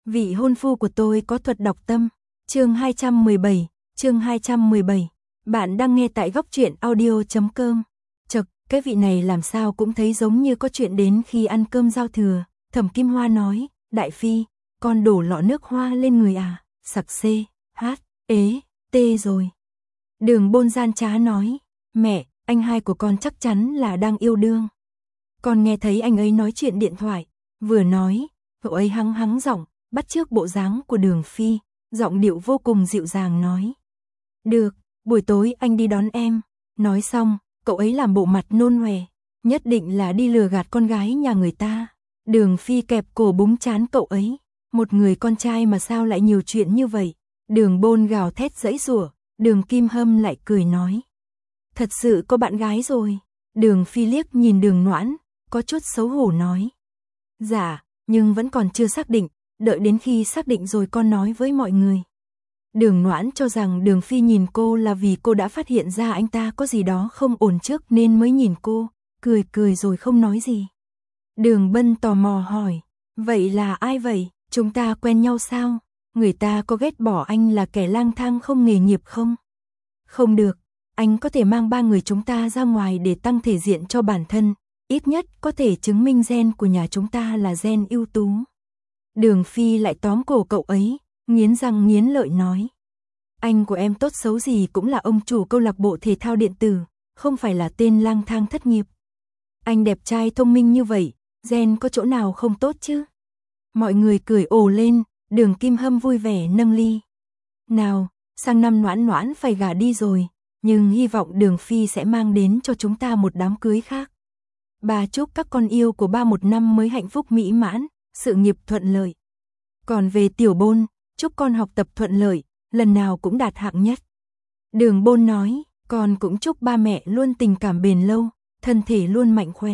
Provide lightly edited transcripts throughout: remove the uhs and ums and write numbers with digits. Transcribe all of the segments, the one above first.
Vị hôn phu của tôi có thuật đọc tâm. Chương 217. Bạn đang nghe tại góc truyện audio.com. Chậc, cái vị này làm sao cũng thấy giống như có chuyện đến khi ăn cơm giao thừa. Thẩm Kim Hoa nói, đại phi, con đổ lọ nước hoa lên người à? Sặc xê, hát, ế, tê rồi. Đường Bôn gian trá nói, mẹ, anh hai của con chắc chắn là đang yêu đương. Con nghe thấy anh ấy nói chuyện điện thoại, vừa nói, cậu ấy hắng giọng, bắt chước bộ dáng của Đường Phi, giọng điệu vô cùng dịu dàng nói. Được, buổi tối anh đi đón em. Nói xong, cậu ấy làm bộ mặt nôn hoè, nhất định là đi lừa gạt con gái nhà người ta. Đường Phi kẹp cổ búng trán cậu ấy, một người con trai mà sao lại nhiều chuyện như vậy. Đường Bôn gào thét giãy giụa, Đường Kim Hâm lại cười nói. Thật sự có bạn gái rồi. Đường Phi liếc nhìn Đường Noãn, có chút xấu hổ nói. Dạ, nhưng vẫn còn chưa xác định, đợi đến khi xác định rồi con nói với mọi người. Đường Noãn cho rằng Đường Phi nhìn cô là vì cô đã phát hiện ra anh ta có gì đó không ổn trước nên mới nhìn cô, cười rồi không nói gì. Đường Bân tò mò hỏi, vậy là ai vậy, chúng ta quen nhau sao? Người ta có ghét bỏ anh là kẻ lang thang không nghề nghiệp không? Không được, anh có thể mang 3 người chúng ta ra ngoài để tăng thể diện cho bản thân, ít nhất có thể chứng minh gen của nhà chúng ta là gen ưu tú. Đường Phi lại tóm cổ cậu ấy, nghiến răng nghiến lợi nói. Anh của em tốt xấu gì cũng là ông chủ câu lạc bộ thể thao điện tử, không phải là tên lang thang thất nghiệp. Anh đẹp trai thông minh như vậy, gen có chỗ nào không tốt chứ? Mọi người cười ồ lên, Đường Kim Hâm vui vẻ nâng ly. Nào, sang năm Noãn phải gả đi rồi, nhưng hy vọng Đường Phi sẽ mang đến cho chúng ta một đám cưới khác. Bà chúc các con yêu của ba một năm mới hạnh phúc mỹ mãn, sự nghiệp thuận lợi. Còn về Tiểu Bôn, chúc con học tập thuận lợi, lần nào cũng đạt hạng nhất. Đường Bôn nói, con cũng chúc ba mẹ luôn tình cảm bền lâu, thân thể luôn mạnh khỏe.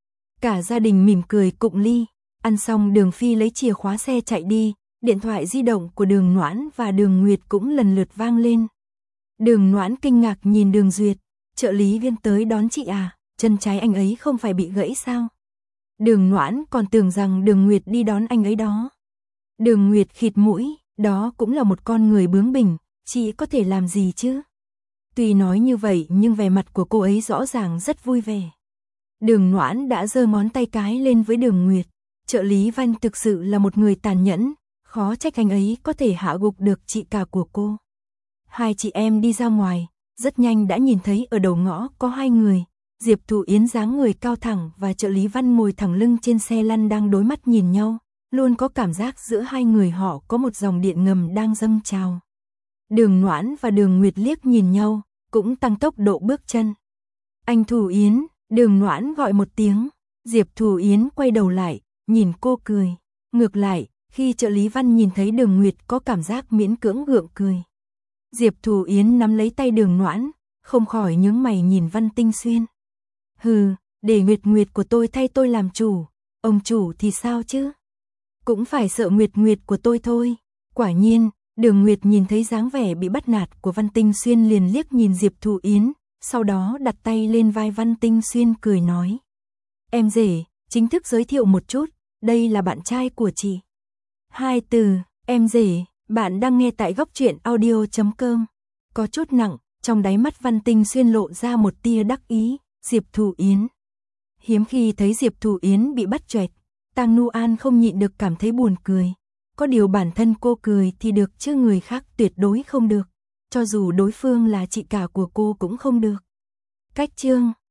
Cả gia đình mỉm cười cụng ly, ăn xong Đường Phi lấy chìa khóa xe chạy đi, điện thoại di động của Đường Noãn và Đường Nguyệt cũng lần lượt vang lên. Đường Noãn kinh ngạc nhìn Đường Duyệt, trợ lý viên tới đón chị à, chân trái anh ấy không phải bị gãy sao? Đường Noãn còn tưởng rằng Đường Nguyệt đi đón anh ấy đó. Đường Nguyệt khịt mũi, đó cũng là một con người bướng bỉnh, chị có thể làm gì chứ? Tuy nói như vậy nhưng vẻ mặt của cô ấy rõ ràng rất vui vẻ. Đường Noãn đã giơ ngón tay cái lên với Đường Nguyệt, trợ lý Văn thực sự là một người tàn nhẫn, khó trách anh ấy có thể hạ gục được chị cả của cô. Hai chị em đi ra ngoài, rất nhanh đã nhìn thấy ở đầu ngõ có 2 người, Diệp Thụ Yến dáng người cao thẳng và trợ lý Văn ngồi thẳng lưng trên xe lăn đang đối mắt nhìn nhau, luôn có cảm giác giữa hai người họ có một dòng điện ngầm đang dâng trào. Đường Noãn và Đường Nguyệt liếc nhìn nhau, cũng tăng tốc độ bước chân. Anh Thụ Yến, Đường Noãn gọi một tiếng, Diệp Thụ Yến quay đầu lại, nhìn cô cười. Ngược lại, khi trợ lý Văn nhìn thấy Đường Nguyệt có cảm giác miễn cưỡng gượng cười. Diệp Thụ Yến nắm lấy tay Đường Noãn, không khỏi nhướng mày nhìn Văn Tinh Xuyên. Hừ, để Nguyệt của tôi thay tôi làm chủ, ông chủ thì sao chứ? Cũng phải sợ Nguyệt của tôi thôi. Quả nhiên, Đường Nguyệt nhìn thấy dáng vẻ bị bắt nạt của Văn Tinh Xuyên liền liếc nhìn Diệp Thụ Yến, sau đó đặt tay lên vai Văn Tinh Xuyên cười nói. Em rể, chính thức giới thiệu một chút, đây là bạn trai của chị. 2 từ, em rể, bạn đang nghe tại góc truyện audio.com. Có chút nặng, trong đáy mắt Văn Tinh Xuyên lộ ra một tia đắc ý, Diệp Thụ Yến. Hiếm khi thấy Diệp Thụ Yến bị bắt choẹt, Tang Nu An không nhịn được cảm thấy buồn cười. Có điều bản thân cô cười thì được chứ người khác tuyệt đối không được. Cho dù đối phương là chị cả của cô cũng không được. Cách chương